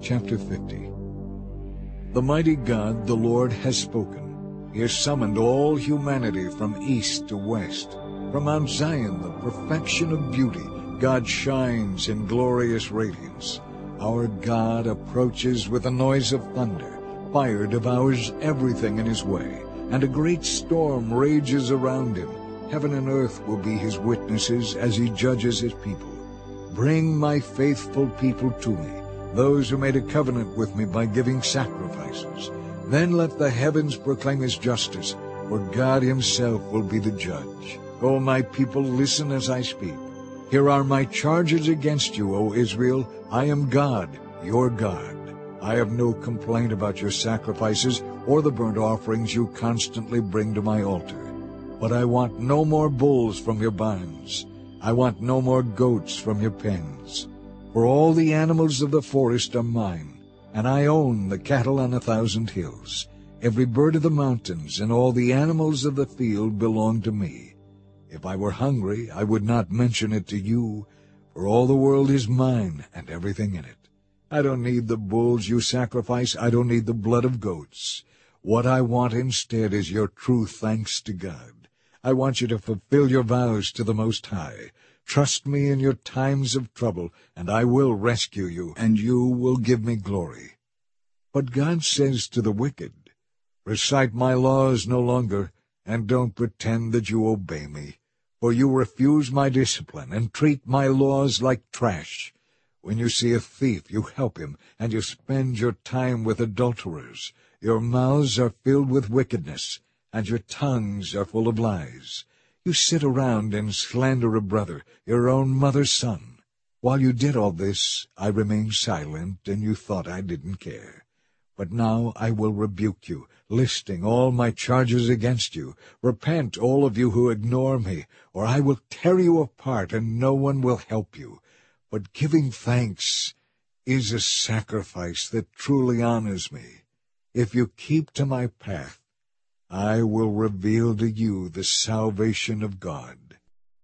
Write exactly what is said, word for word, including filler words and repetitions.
Chapter fifty. The mighty God, the Lord, has spoken. He has summoned all humanity from east to west. From Mount Zion, the perfection of beauty, God shines in glorious radiance. Our God approaches with the noise of thunder. Fire devours everything in his way, and a great storm rages around him. Heaven and earth will be his witnesses as he judges his people. Bring my faithful people to me, those who made a covenant with me by giving sacrifices. Then let the heavens proclaim his justice, for God himself will be the judge. O my people, listen as I speak. Here are my charges against you, O Israel. I am God, your God. I have no complaint about your sacrifices or the burnt offerings you constantly bring to my altar. But I want no more bulls from your barns. I want no more goats from your pens. For all the animals of the forest are mine, and I own the cattle on a thousand hills. Every bird of the mountains and all the animals of the field belong to me. If I were hungry, I would not mention it to you, for all the world is mine and everything in it. I don't need the bulls you sacrifice. I don't need the blood of goats. What I want instead is your true thanks to God. I want you to fulfill your vows to the Most High. Trust me in your times of trouble, and I will rescue you, and you will give me glory. But God says to the wicked, recite my laws no longer, and don't pretend that you obey me. For you refuse my discipline and treat my laws like trash. When you see a thief, you help him, and you spend your time with adulterers. Your mouths are filled with wickedness, and your tongues are full of lies. You sit around and slander a brother, your own mother's son. While you did all this, I remained silent, and you thought I didn't care. But now I will rebuke you, listing all my charges against you. Repent, all of you who ignore me, or I will tear you apart, and no one will help you. But giving thanks is a sacrifice that truly honors me. If you keep to my path, I will reveal to you the salvation of God.